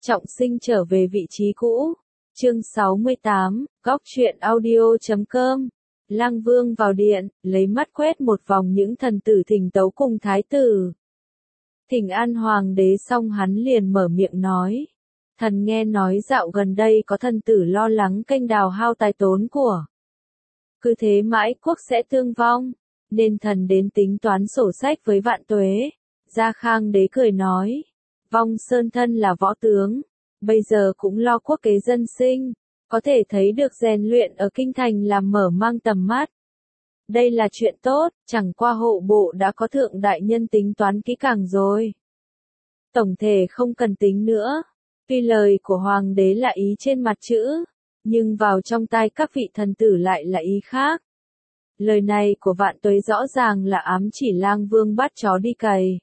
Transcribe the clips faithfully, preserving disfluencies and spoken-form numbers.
Trọng sinh trở về vị trí cũ. Chương sáu mươi tám, góc truyện audio chấm com. Lang Vương vào điện, lấy mắt quét một vòng những thần tử thỉnh tấu cùng thái tử. Thỉnh an hoàng đế xong hắn liền mở miệng nói. Thần nghe nói dạo gần đây có thần tử lo lắng kênh đào hao tài tốn của. Cứ thế mãi quốc sẽ thương vong, nên thần đến tính toán sổ sách với vạn tuế. Gia Khang đế cười nói. Vong Sơn thân là võ tướng, bây giờ cũng lo quốc kế dân sinh, có thể thấy được rèn luyện ở kinh thành làm mở mang tầm mắt. Đây là chuyện tốt, chẳng qua hộ bộ đã có thượng đại nhân tính toán kỹ càng rồi. Tổng thể không cần tính nữa, tuy lời của hoàng đế là ý trên mặt chữ, nhưng vào trong tai các vị thần tử lại là ý khác. Lời này của vạn tuế rõ ràng là ám chỉ Lang Vương bắt chó đi cày.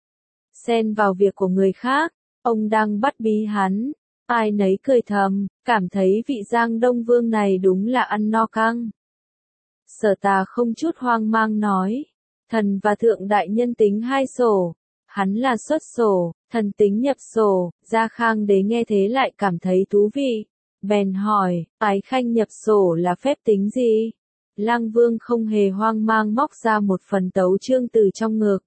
Xen vào việc của người khác, ông đang bắt bí hắn, ai nấy cười thầm, cảm thấy vị Giang Đông Vương này đúng là ăn no căng. Sở Tà không chút hoang mang nói, thần và thượng đại nhân tính hai sổ, hắn là xuất sổ, thần tính nhập sổ. Gia Khang đế nghe thế lại cảm thấy thú vị, bèn hỏi, ái khanh nhập sổ là phép tính gì? Lang Vương không hề hoang mang móc ra một phần tấu chương từ trong ngực.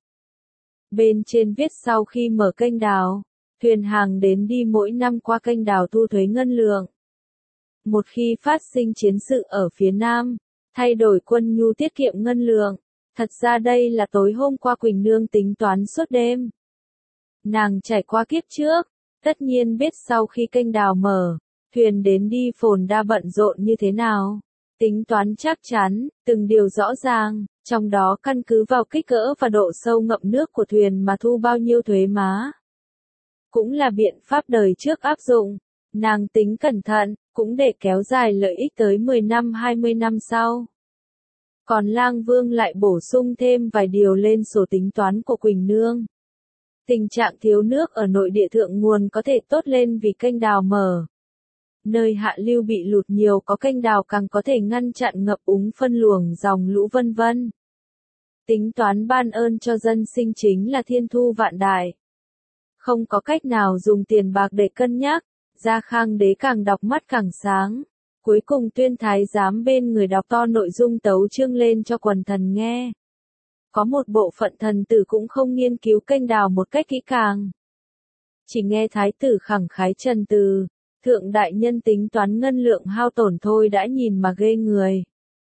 Bên trên viết sau khi mở kênh đào, thuyền hàng đến đi mỗi năm qua kênh đào thu thuế ngân lượng. Một khi phát sinh chiến sự ở phía Nam, thay đổi quân nhu tiết kiệm ngân lượng. Thật ra đây là tối hôm qua Quỳnh Nương tính toán suốt đêm. Nàng trải qua kiếp trước, tất nhiên biết sau khi kênh đào mở, thuyền đến đi phồn đa bận rộn như thế nào. Tính toán chắc chắn, từng điều rõ ràng, trong đó căn cứ vào kích cỡ và độ sâu ngậm nước của thuyền mà thu bao nhiêu thuế má. Cũng là biện pháp đời trước áp dụng, nàng tính cẩn thận, cũng để kéo dài lợi ích tới mười năm hai mươi năm sau. Còn Lang Vương lại bổ sung thêm vài điều lên sổ tính toán của Quỳnh Nương. Tình trạng thiếu nước ở nội địa thượng nguồn có thể tốt lên vì kênh đào mở. Nơi hạ lưu bị lụt nhiều có kênh đào càng có thể ngăn chặn ngập úng phân luồng dòng lũ vân vân. Tính toán ban ơn cho dân sinh chính là thiên thu vạn đại. Không có cách nào dùng tiền bạc để cân nhắc, Gia Khang đế càng đọc mắt càng sáng. Cuối cùng tuyên thái giám bên người đọc to nội dung tấu chương lên cho quần thần nghe. Có một bộ phận thần tử cũng không nghiên cứu kênh đào một cách kỹ càng. Chỉ nghe thái tử khẳng khái trần từ. Thượng đại nhân tính toán ngân lượng hao tổn thôi đã nhìn mà ghê người.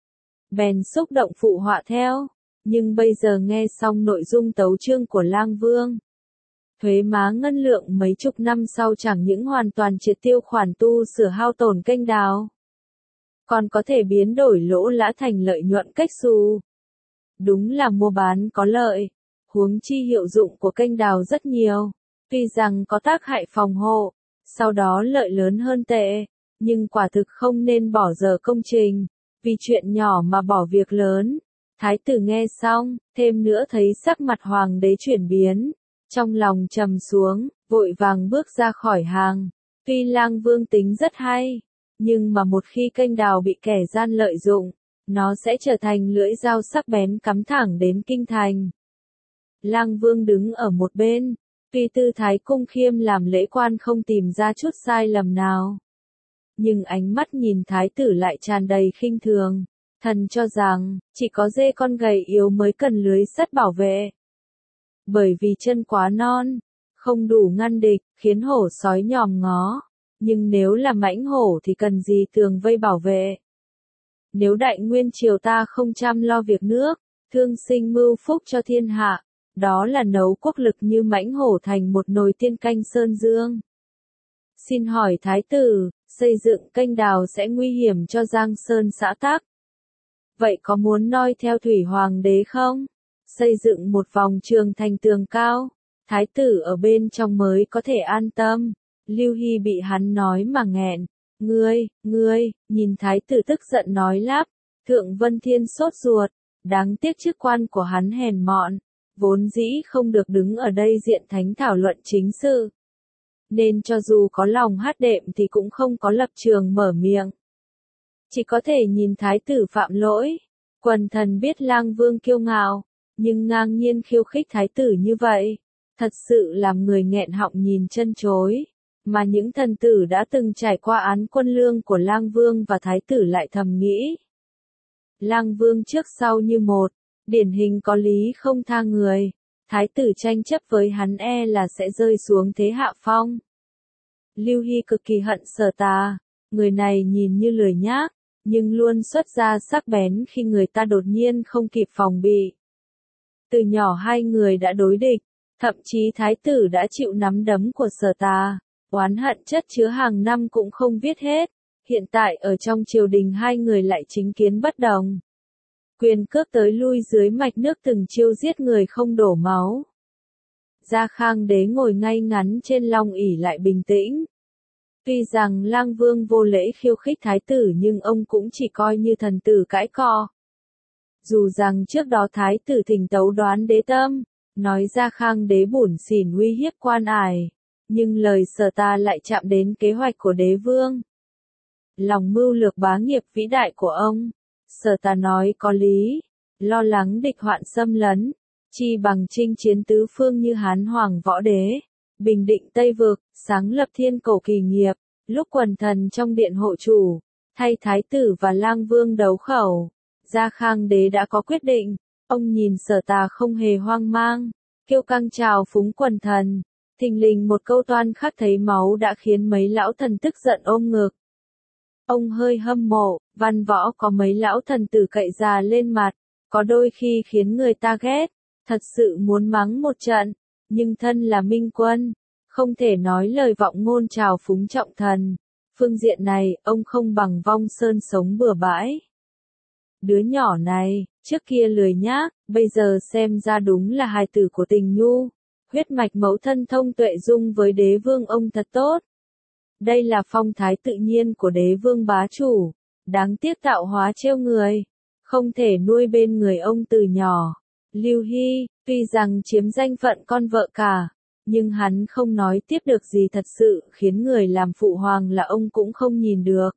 Bèn xúc động phụ họa theo, nhưng bây giờ nghe xong nội dung tấu chương của Lang Vương. Thuế má ngân lượng mấy chục năm sau chẳng những hoàn toàn triệt tiêu khoản tu sửa hao tổn kênh đào, còn có thể biến đổi lỗ lã thành lợi nhuận cách xù. Đúng là mua bán có lợi, huống chi hiệu dụng của kênh đào rất nhiều, tuy rằng có tác hại phòng hộ. Sau đó lợi lớn hơn tệ, nhưng quả thực không nên bỏ dở công trình, vì chuyện nhỏ mà bỏ việc lớn. Thái tử nghe xong, thêm nữa thấy sắc mặt hoàng đế chuyển biến, trong lòng trầm xuống, vội vàng bước ra khỏi hàng. Tuy Lang Vương tính rất hay, nhưng mà một khi kênh đào bị kẻ gian lợi dụng, nó sẽ trở thành lưỡi dao sắc bén cắm thẳng đến kinh thành. Lang Vương đứng ở một bên. Tuy tư thái cung khiêm làm lễ quan không tìm ra chút sai lầm nào. Nhưng ánh mắt nhìn thái tử lại tràn đầy khinh thường. Thần cho rằng, chỉ có dê con gầy yếu mới cần lưới sắt bảo vệ. Bởi vì chân quá non, không đủ ngăn địch, khiến hổ sói nhòm ngó. Nhưng nếu là mãnh hổ thì cần gì tường vây bảo vệ. Nếu đại nguyên triều ta không chăm lo việc nước, thương sinh mưu phúc cho thiên hạ. Đó là nấu quốc lực như mãnh hổ thành một nồi tiên canh sơn dương. Xin hỏi thái tử, xây dựng kênh đào sẽ nguy hiểm cho Giang Sơn xã tắc. Vậy có muốn noi theo thủy hoàng đế không? Xây dựng một vòng trường thành tường cao, thái tử ở bên trong mới có thể an tâm. Lưu Hy bị hắn nói mà nghẹn. Ngươi, ngươi, nhìn thái tử tức giận nói lắp. Thượng Vân Thiên sốt ruột, đáng tiếc chức quan của hắn hèn mọn. Vốn dĩ không được đứng ở đây diện thánh thảo luận chính sự. Nên cho dù có lòng hát đệm thì cũng không có lập trường mở miệng. Chỉ có thể nhìn thái tử phạm lỗi. Quần thần biết Lang Vương kiêu ngạo, nhưng ngang nhiên khiêu khích thái tử như vậy, thật sự làm người nghẹn họng nhìn chân chối. Mà những thần tử đã từng trải qua án quân lương của Lang Vương và Thái tử lại thầm nghĩ. Lang Vương trước sau như một, điển hình có lý không tha người, Thái tử tranh chấp với hắn e là sẽ rơi xuống thế hạ phong. Lưu Hy cực kỳ hận Sở Tà, người này nhìn như lười nhác, nhưng luôn xuất ra sắc bén khi người ta đột nhiên không kịp phòng bị. Từ nhỏ hai người đã đối địch, thậm chí Thái tử đã chịu nắm đấm của Sở Tà, oán hận chất chứa hàng năm cũng không viết hết, hiện tại ở trong triều đình hai người lại chính kiến bất đồng. Quyền cước tới lui dưới mạch nước từng chiêu giết người không đổ máu. Gia Khang đế ngồi ngay ngắn trên long ỷ lại bình tĩnh. Tuy rằng Lang Vương vô lễ khiêu khích Thái tử nhưng ông cũng chỉ coi như thần tử cãi cọ. Dù rằng trước đó Thái tử thỉnh tấu đoán đế tâm, nói Gia Khang đế bủn xỉn uy hiếp quan ải, nhưng lời Sở Tà lại chạm đến kế hoạch của đế vương. Lòng mưu lược bá nghiệp vĩ đại của ông, Sở Tà nói có lý, lo lắng địch hoạn xâm lấn, chi bằng chinh chiến tứ phương như Hán Hoàng Võ Đế, bình định Tây Vực, sáng lập thiên cổ kỳ nghiệp, lúc quần thần trong điện hộ chủ, thay Thái tử và Lang Vương đấu khẩu. Gia Khang đế đã có quyết định, ông nhìn Sở Tà không hề hoang mang, kiêu căng chào phúng quần thần, thình lình một câu toan khắc thấy máu đã khiến mấy lão thần tức giận ôm ngực. Ông hơi hâm mộ, văn võ có mấy lão thần tử cậy già lên mặt, có đôi khi khiến người ta ghét, thật sự muốn mắng một trận, nhưng thân là minh quân, không thể nói lời vọng ngôn trào phúng trọng thần, phương diện này ông không bằng Vong Sơn sống bừa bãi. Đứa nhỏ này, trước kia lười nhác, bây giờ xem ra đúng là hài tử của tình nhu, huyết mạch mẫu thân thông tuệ dung với đế vương ông thật tốt. Đây là phong thái tự nhiên của đế vương bá chủ, đáng tiếc tạo hóa trêu người, không thể nuôi bên người ông từ nhỏ. Lưu Hy, tuy rằng chiếm danh phận con vợ cả, nhưng hắn không nói tiếp được gì thật sự khiến người làm phụ hoàng là ông cũng không nhìn được.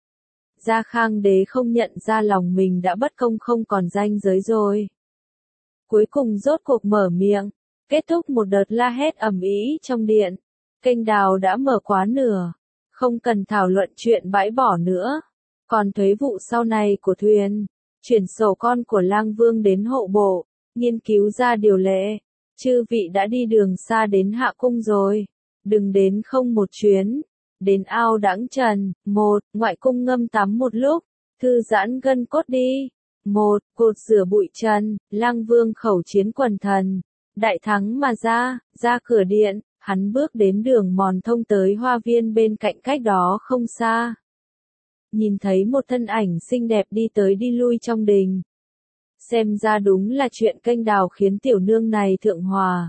Gia Khang đế không nhận ra lòng mình đã bất công không còn ranh giới rồi. Cuối cùng rốt cuộc mở miệng, kết thúc một đợt la hét ầm ĩ trong điện. Kênh đào đã mở quá nửa, không cần thảo luận chuyện bãi bỏ nữa. Còn thuế vụ sau này của thuyền, chuyển sổ con của Lang Vương đến hộ bộ, nghiên cứu ra điều lệ. Chư vị đã đi đường xa đến Hạ Cung rồi, đừng đến không một chuyến. Đến ao Đãng Trần, một, ngoại cung ngâm tắm một lúc, thư giãn gân cốt đi. Một, cột rửa bụi trần, Lang Vương khẩu chiến quần thần. Đại thắng mà ra, ra cửa điện, hắn bước đến đường mòn thông tới hoa viên bên cạnh cách đó không xa. Nhìn thấy một thân ảnh xinh đẹp đi tới đi lui trong đình. Xem ra đúng là chuyện kênh đào khiến tiểu nương này thượng hòa.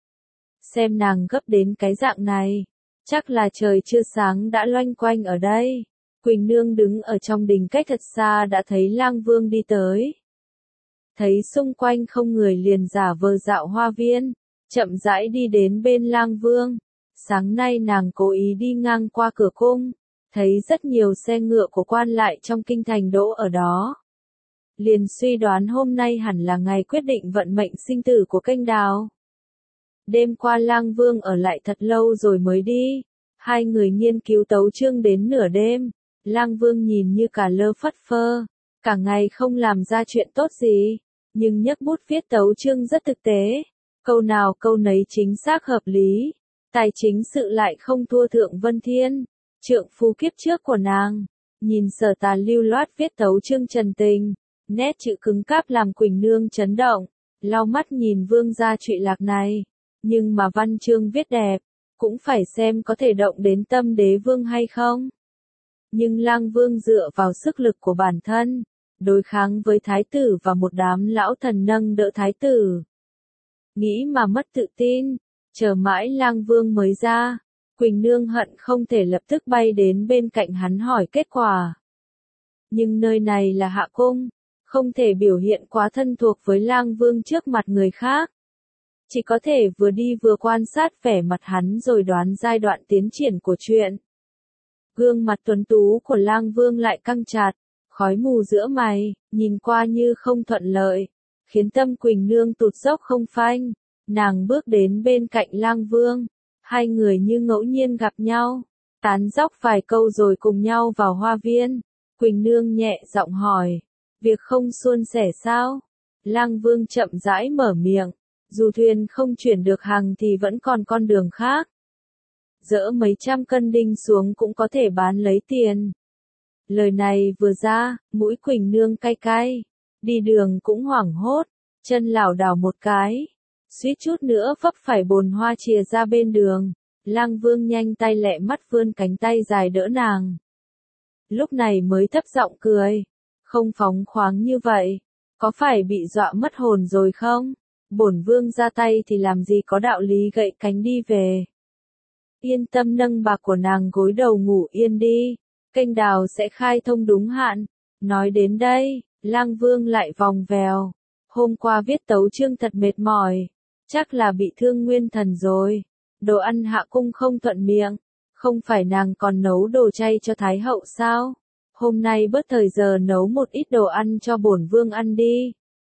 Xem nàng gấp đến cái dạng này, chắc là trời chưa sáng đã loanh quanh ở đây. Quỳnh nương đứng ở trong đình cách thật xa đã thấy Lang Vương đi tới. Thấy xung quanh không người liền giả vờ dạo hoa viên, chậm rãi đi đến bên Lang Vương. Sáng nay nàng cố ý đi ngang qua cửa cung, thấy rất nhiều xe ngựa của quan lại trong kinh thành đỗ ở đó. Liền suy đoán hôm nay hẳn là ngày quyết định vận mệnh sinh tử của kênh đào. Đêm qua Lang Vương ở lại thật lâu rồi mới đi. Hai người nghiên cứu tấu chương đến nửa đêm. Lang Vương nhìn như cả lơ phất phơ, cả ngày không làm ra chuyện tốt gì, nhưng nhấc bút viết tấu chương rất thực tế. Câu nào câu nấy chính xác hợp lý. Tài chính sự lại không thua Thượng Vân Thiên, trượng phu kiếp trước của nàng. Nhìn Sở Tà lưu loát viết tấu chương trần tình, nét chữ cứng cáp làm Quỳnh nương chấn động, lau mắt nhìn vương gia trụy lạc này. Nhưng mà văn chương viết đẹp, cũng phải xem có thể động đến tâm đế vương hay không. Nhưng Lang Vương dựa vào sức lực của bản thân, đối kháng với thái tử và một đám lão thần nâng đỡ thái tử. Nghĩ mà mất tự tin, chờ mãi Lang Vương mới ra, Quỳnh nương hận không thể lập tức bay đến bên cạnh hắn hỏi kết quả. Nhưng nơi này là Hạ Cung, không thể biểu hiện quá thân thuộc với Lang Vương trước mặt người khác. Chỉ có thể vừa đi vừa quan sát vẻ mặt hắn rồi đoán giai đoạn tiến triển của chuyện. Gương mặt tuấn tú của Lang Vương lại căng chặt, khói mù giữa mày, nhìn qua như không thuận lợi, khiến tâm Quỳnh nương tụt dốc không phanh. Nàng bước đến bên cạnh Lang Vương, Hai người như ngẫu nhiên gặp nhau, tán dóc vài câu rồi cùng nhau vào hoa viên. Quỳnh Nương nhẹ giọng hỏi, việc không suôn sẻ sao? Lang Vương chậm rãi mở miệng, dù thuyền không chuyển được hàng thì vẫn còn con đường khác. Dỡ mấy trăm cân đinh xuống cũng có thể bán lấy tiền. Lời này vừa ra, mũi Quỳnh Nương cay cay, đi đường cũng hoảng hốt, chân lảo đảo một cái, suýt chút nữa vấp phải bồn hoa chìa ra bên đường. Lang Vương nhanh tay lẹ mắt vươn cánh tay dài đỡ nàng. Lúc này mới thấp giọng cười, không phóng khoáng như vậy, có phải bị dọa mất hồn rồi không? Bổn vương ra tay thì làm gì có đạo lý gậy cánh đi về. Yên tâm nâng bạc của nàng gối đầu ngủ yên đi, kênh đào sẽ khai thông đúng hạn. Nói đến đây, Lang Vương lại vòng vèo. Hôm qua viết tấu chương thật mệt mỏi, chắc là bị thương nguyên thần rồi. Đồ ăn hạ cung không thuận miệng, không phải nàng còn nấu đồ chay cho Thái hậu sao? Hôm nay bớt thời giờ nấu một ít đồ ăn cho bổn vương ăn đi.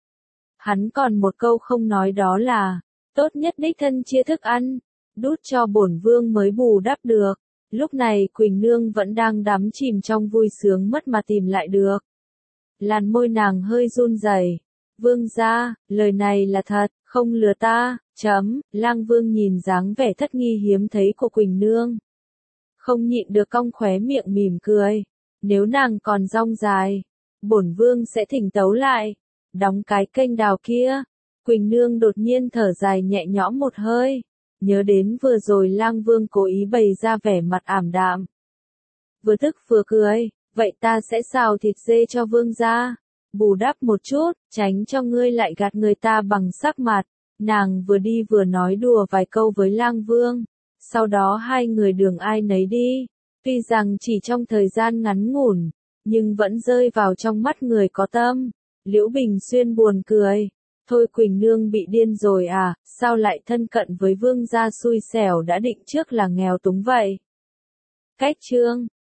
Hắn còn một câu không nói, đó là, tốt nhất đích thân chia thức ăn, đút cho bổn vương mới bù đắp được. Lúc này Quỳnh Nương vẫn đang đắm chìm trong vui sướng mất mà tìm lại được. Làn môi nàng hơi run rẩy. Vương gia, lời này là thật, không lừa ta, chấm. Lang Vương nhìn dáng vẻ thất nghi hiếm thấy của Quỳnh Nương, không nhịn được cong khóe miệng mỉm cười. Nếu nàng còn dong dài, bổn vương sẽ thỉnh tấu lại, đóng cái kênh đào kia. Quỳnh Nương đột nhiên thở dài nhẹ nhõm một hơi, nhớ đến vừa rồi Lang Vương cố ý bày ra vẻ mặt ảm đạm. Vừa tức vừa cười, vậy ta sẽ xào thịt dê cho vương gia, bù đắp một chút, tránh cho ngươi lại gạt người ta bằng sắc mặt. Nàng vừa đi vừa nói đùa vài câu với Lang Vương, sau đó hai người đường ai nấy đi. Tuy rằng chỉ trong thời gian ngắn ngủn, nhưng vẫn rơi vào trong mắt người có tâm. Liễu Bình Xuyên buồn cười, thôi Quỳnh Nương bị điên rồi à, sao lại thân cận với vương gia xui xẻo đã định trước là nghèo túng vậy. Cách chương